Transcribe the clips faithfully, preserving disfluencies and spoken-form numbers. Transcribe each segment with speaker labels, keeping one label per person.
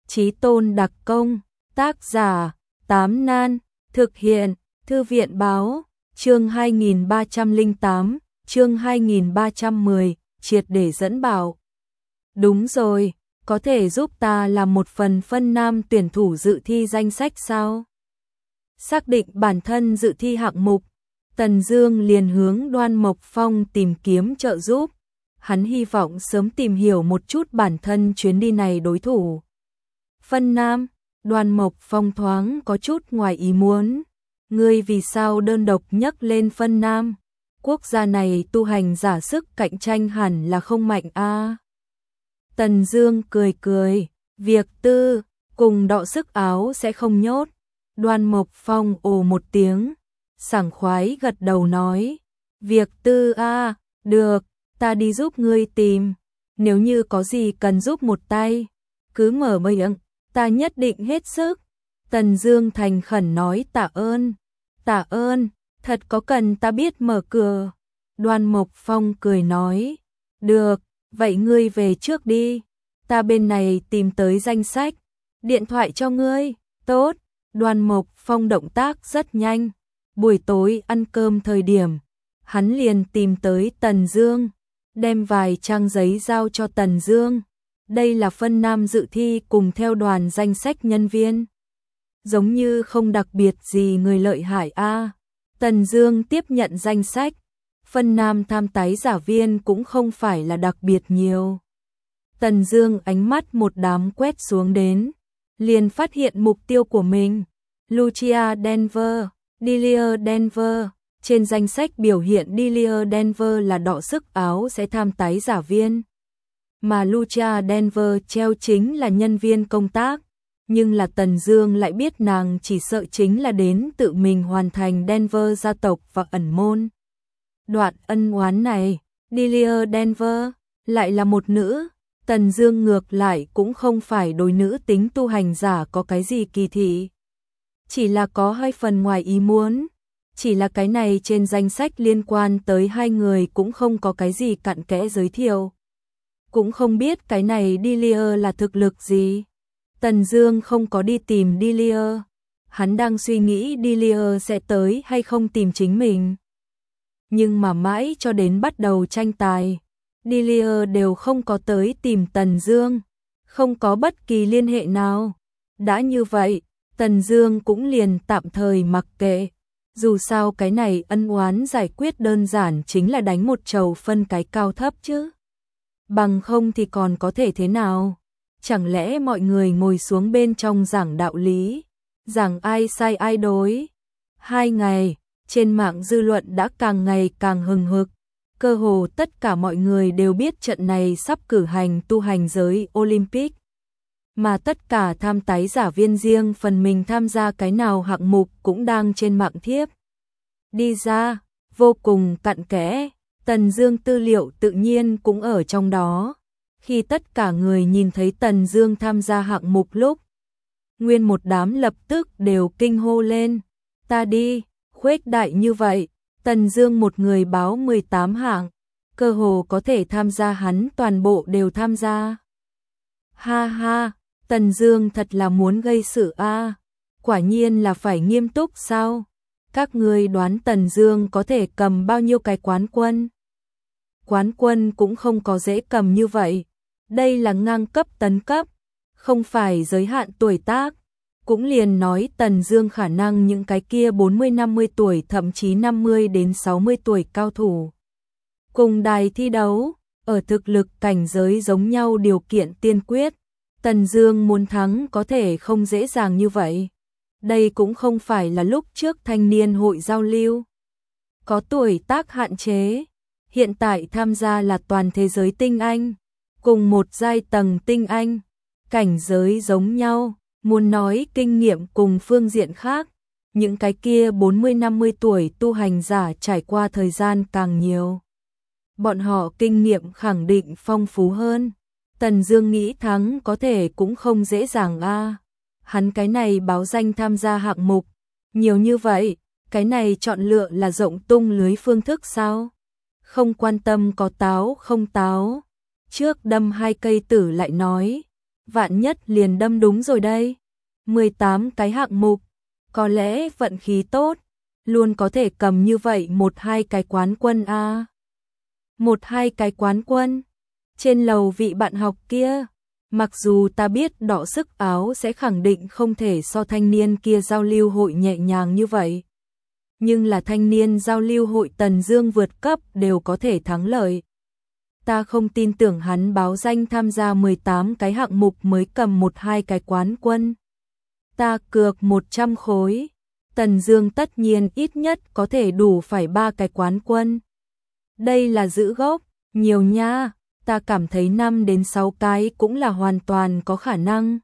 Speaker 1: Chí tôn đặc công, tác giả, Tám Nan, thực hiện, Thư viện báo, chương hai nghìn ba trăm lẻ tám, chương hai nghìn ba trăm mười, triệt để dẫn bảo. Đúng rồi, có thể giúp ta làm một phần phân nam tuyển thủ dự thi danh sách sao? Xác định bản thân dự thi hạng mục, Tần Dương liền hướng Đoan Mộc Phong tìm kiếm trợ giúp. Hắn hy vọng sớm tìm hiểu một chút bản thân chuyến đi này đối thủ. Phân nam, Đoan Mộc Phong thoáng có chút ngoài ý muốn. Ngươi vì sao đơn độc nhắc lên phân nam? Quốc gia này tu hành giả sức cạnh tranh hẳn là không mạnh a. À. Tần Dương cười cười, việc tư, cùng đọ sức áo sẽ không nhốt. Đoan Mộc Phong ồ một tiếng, sảng khoái gật đầu nói, việc tư a, à, được, ta đi giúp ngươi tìm, nếu như có gì cần giúp một tay, cứ mở miệng, ta nhất định hết sức. Tần Dương thành khẩn nói tạ ơn, tạ ơn, thật có cần ta biết mở cửa. Đoan Mộc Phong cười nói, được, vậy ngươi về trước đi, ta bên này tìm tới danh sách, điện thoại cho ngươi, tốt. Đoan Mộc Phong động tác rất nhanh, buổi tối ăn cơm thời điểm, hắn liền tìm tới Tần Dương, đem vài trang giấy giao cho Tần Dương. Đây là phân nam dự thi cùng theo đoàn danh sách nhân viên. Giống như không đặc biệt gì người lợi hại a. À. Tần Dương tiếp nhận danh sách, phân nam tham tái giả viên cũng không phải là đặc biệt nhiều. Tần Dương ánh mắt một đám quét xuống đến, liền phát hiện mục tiêu của mình, Lucia Denver, Delia Denver. Trên danh sách biểu hiện Delia Denver là đọ sức áo sẽ tham tái giả viên, mà Lucia Denver treo chính là nhân viên công tác, nhưng là Tần Dương lại biết nàng chỉ sợ chính là đến tự mình hoàn thành Denver gia tộc và ẩn môn. Đoạn ân oán này, Delia Denver lại là một nữ, Tần Dương ngược lại cũng không phải đối nữ tính tu hành giả có cái gì kỳ thị, chỉ là có hai phần ngoài ý muốn. Chỉ là cái này trên danh sách liên quan tới hai người cũng không có cái gì cặn kẽ giới thiệu. Cũng không biết cái này Delia là thực lực gì. Tần Dương không có đi tìm Delia. Hắn đang suy nghĩ Delia sẽ tới hay không tìm chính mình. Nhưng mà mãi cho đến bắt đầu tranh tài, Delia đều không có tới tìm Tần Dương. Không có bất kỳ liên hệ nào. Đã như vậy, Tần Dương cũng liền tạm thời mặc kệ. Dù sao cái này ân oán giải quyết đơn giản chính là đánh một trầu phân cái cao thấp chứ. Bằng không thì còn có thể thế nào? Chẳng lẽ mọi người ngồi xuống bên trong giảng đạo lý, giảng ai sai ai đối? Hai ngày, trên mạng dư luận đã càng ngày càng hừng hực. Cơ hồ tất cả mọi người đều biết trận này sắp cử hành tu hành giới Olympic. Mà tất cả tham tái giả viên riêng phần mình tham gia cái nào hạng mục cũng đang trên mạng thiếp đi ra, vô cùng cặn kẽ. Tần Dương tư liệu tự nhiên cũng ở trong đó. Khi tất cả người nhìn thấy Tần Dương tham gia hạng mục lúc, nguyên một đám lập tức đều kinh hô lên, ta đi, khuếch đại như vậy, Tần Dương một người báo mười tám hạng, cơ hồ có thể tham gia hắn toàn bộ đều tham gia. Ha ha, Tần Dương thật là muốn gây sự a, à. Quả nhiên là phải nghiêm túc sao? Các ngươi đoán Tần Dương có thể cầm bao nhiêu cái quán quân? Quán quân cũng không có dễ cầm như vậy. Đây là ngang cấp tấn cấp, không phải giới hạn tuổi tác. Cũng liền nói Tần Dương khả năng những cái kia bốn mươi năm mươi tuổi thậm chí năm mươi đến sáu mươi tuổi cao thủ cùng đài thi đấu, ở thực lực cảnh giới giống nhau điều kiện tiên quyết, Tần Dương muốn thắng có thể không dễ dàng như vậy. Đây cũng không phải là lúc trước thanh niên hội giao lưu có tuổi tác hạn chế, hiện tại tham gia là toàn thế giới tinh anh, cùng một giai tầng tinh anh, cảnh giới giống nhau, muốn nói kinh nghiệm cùng phương diện khác, những cái kia bốn mươi năm mươi tuổi tu hành giả trải qua thời gian càng nhiều. Bọn họ kinh nghiệm khẳng định phong phú hơn. Tần Dương nghĩ thắng có thể cũng không dễ dàng a. À. Hắn cái này báo danh tham gia hạng mục, nhiều như vậy, cái này chọn lựa là rộng tung lưới phương thức sao? Không quan tâm có táo không táo. Trước đâm hai cây tử lại nói, vạn nhất liền đâm đúng rồi đây. mười tám cái hạng mục, có lẽ vận khí tốt, luôn có thể cầm như vậy một hai cái quán quân a. À. Một hai cái quán quân, trên lầu vị bạn học kia, mặc dù ta biết đọ sức áo sẽ khẳng định không thể so thanh niên kia giao lưu hội nhẹ nhàng như vậy. Nhưng là thanh niên giao lưu hội Tần Dương vượt cấp đều có thể thắng lợi. Ta không tin tưởng hắn báo danh tham gia mười tám cái hạng mục mới cầm một hai cái quán quân. Ta cược một trăm khối, Tần Dương tất nhiên ít nhất có thể đủ phải ba cái quán quân. Đây là giữ gốc, nhiều nha, ta cảm thấy năm đến sáu cái cũng là hoàn toàn có khả năng.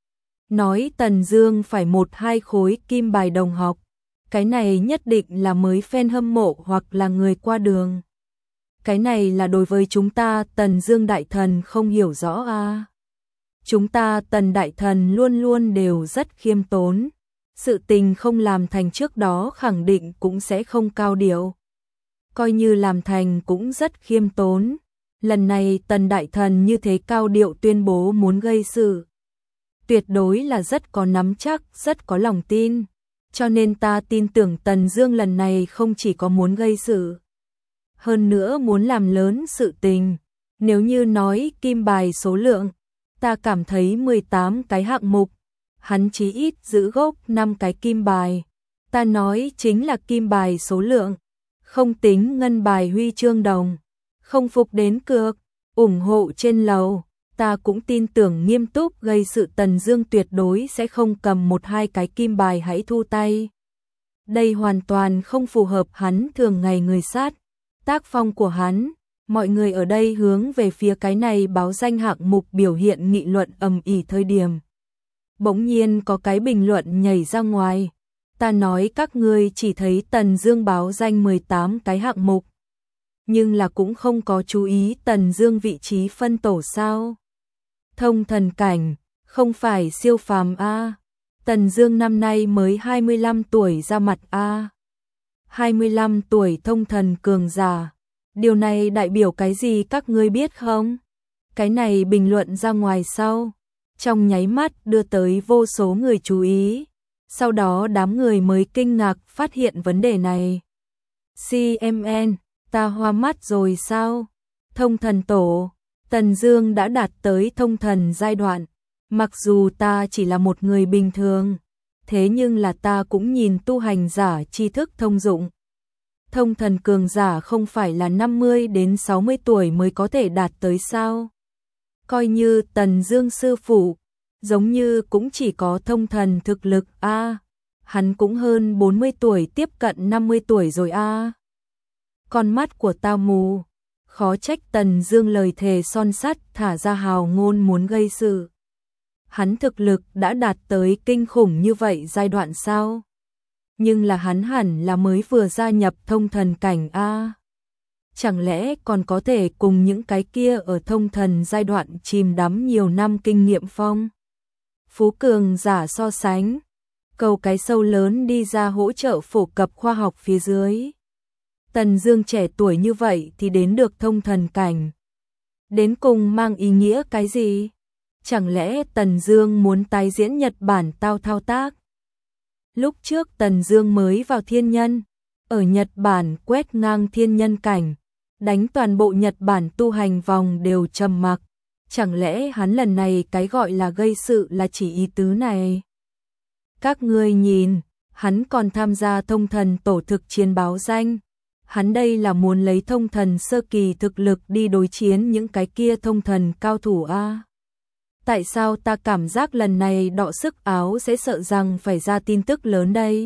Speaker 1: Nói Tần Dương phải một hai khối kim bài đồng học, cái này nhất định là mới fan hâm mộ hoặc là người qua đường. Cái này là đối với chúng ta Tần Dương đại thần không hiểu rõ a. À. Chúng ta Tần đại thần luôn luôn đều rất khiêm tốn, sự tình không làm thành trước đó khẳng định cũng sẽ không cao điệu. Coi như làm thành cũng rất khiêm tốn. Lần này Tần đại thần như thế cao điệu tuyên bố muốn gây sự, tuyệt đối là rất có nắm chắc, rất có lòng tin. Cho nên ta tin tưởng Tần Dương lần này không chỉ có muốn gây sự, hơn nữa muốn làm lớn sự tình. Nếu như nói kim bài số lượng, ta cảm thấy mười tám cái hạng mục, hắn chí ít giữ gốc năm cái kim bài. Ta nói chính là kim bài số lượng, không tính ngân bài huy chương đồng. Không phục đến cược, ủng hộ trên lầu, ta cũng tin tưởng nghiêm túc gây sự Tần Dương tuyệt đối sẽ không cầm một hai cái kim bài hãy thu tay. Đây hoàn toàn không phù hợp hắn thường ngày người sát, tác phong của hắn. Mọi người ở đây hướng về phía cái này báo danh hạng mục biểu hiện nghị luận ầm ĩ thời điểm. Bỗng nhiên có cái bình luận nhảy ra ngoài. Ta nói các ngươi chỉ thấy Tần Dương báo danh mười tám cái hạng mục, nhưng là cũng không có chú ý Tần Dương vị trí phân tổ sao? Thông thần cảnh, không phải siêu phàm a. Tần Dương năm nay mới hai mươi lăm tuổi ra mặt a. hai mươi lăm tuổi thông thần cường giả. Điều này đại biểu cái gì các ngươi biết không? Cái này bình luận ra ngoài sau, trong nháy mắt đưa tới vô số người chú ý. Sau đó đám người mới kinh ngạc phát hiện vấn đề này. xê em en, ta hoa mắt rồi sao? Thông thần tổ, Tần Dương đã đạt tới thông thần giai đoạn. Mặc dù ta chỉ là một người bình thường, thế nhưng là ta cũng nhìn tu hành giả tri thức thông dụng. Thông thần cường giả không phải là năm mươi đến sáu mươi tuổi mới có thể đạt tới sao? Coi như Tần Dương sư phụ, giống như cũng chỉ có thông thần thực lực a. À, hắn cũng hơn bốn mươi tuổi, tiếp cận năm mươi tuổi rồi a. À. Con mắt của ta mù, khó trách Tần Dương lời thề son sắt thả ra hào ngôn muốn gây sự. Hắn thực lực đã đạt tới kinh khủng như vậy giai đoạn sao? Nhưng là hắn hẳn là mới vừa gia nhập thông thần cảnh a. Chẳng lẽ còn có thể cùng những cái kia ở thông thần giai đoạn chìm đắm nhiều năm kinh nghiệm phong phú cường giả so sánh, cầu cái sâu lớn đi ra hỗ trợ phổ cập khoa học phía dưới. Tần Dương trẻ tuổi như vậy thì đến được thông thần cảnh, đến cùng mang ý nghĩa cái gì? Chẳng lẽ Tần Dương muốn tái diễn Nhật Bản tao thao tác? Lúc trước Tần Dương mới vào thiên nhân, ở Nhật Bản quét ngang thiên nhân cảnh, đánh toàn bộ Nhật Bản tu hành vòng đều trầm mặc. Chẳng lẽ hắn lần này cái gọi là gây sự là chỉ ý tứ này? Các ngươi nhìn, hắn còn tham gia thông thần tổ thực chiến báo danh. Hắn đây là muốn lấy thông thần sơ kỳ thực lực đi đối chiến những cái kia thông thần cao thủ a. Tại sao ta cảm giác lần này đọ sức áo sẽ sợ rằng phải ra tin tức lớn đây?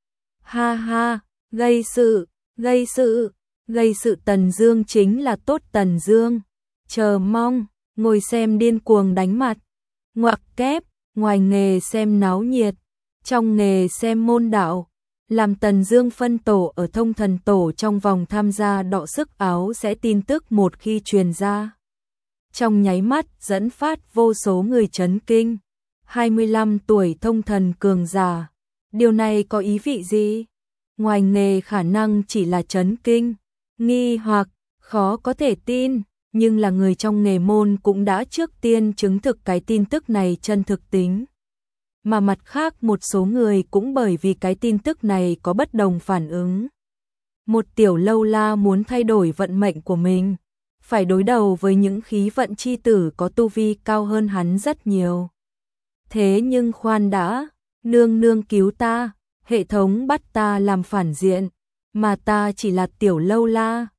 Speaker 1: Ha ha, gây sự, gây sự, gây sự Tần Dương chính là tốt Tần Dương. Chờ mong, ngồi xem điên cuồng đánh mặt. Ngoặc kép, ngoài nghề xem náo nhiệt, trong nghề xem môn đạo. Làm Tần Dương phân tổ ở thông thần tổ trong vòng tham gia đọ sức áo sẽ tin tức một khi truyền ra, trong nháy mắt dẫn phát vô số người chấn kinh. hai mươi lăm tuổi thông thần cường giả, điều này có ý vị gì? Ngoài nghề khả năng chỉ là chấn kinh, nghi hoặc, khó có thể tin, nhưng là người trong nghề môn cũng đã trước tiên chứng thực cái tin tức này chân thực tính. Mà mặt khác một số người cũng bởi vì cái tin tức này có bất đồng phản ứng. Một tiểu lâu la muốn thay đổi vận mệnh của mình, phải đối đầu với những khí vận chi tử có tu vi cao hơn hắn rất nhiều. Thế nhưng khoan đã, nương nương cứu ta, hệ thống bắt ta làm phản diện, mà ta chỉ là tiểu lâu la,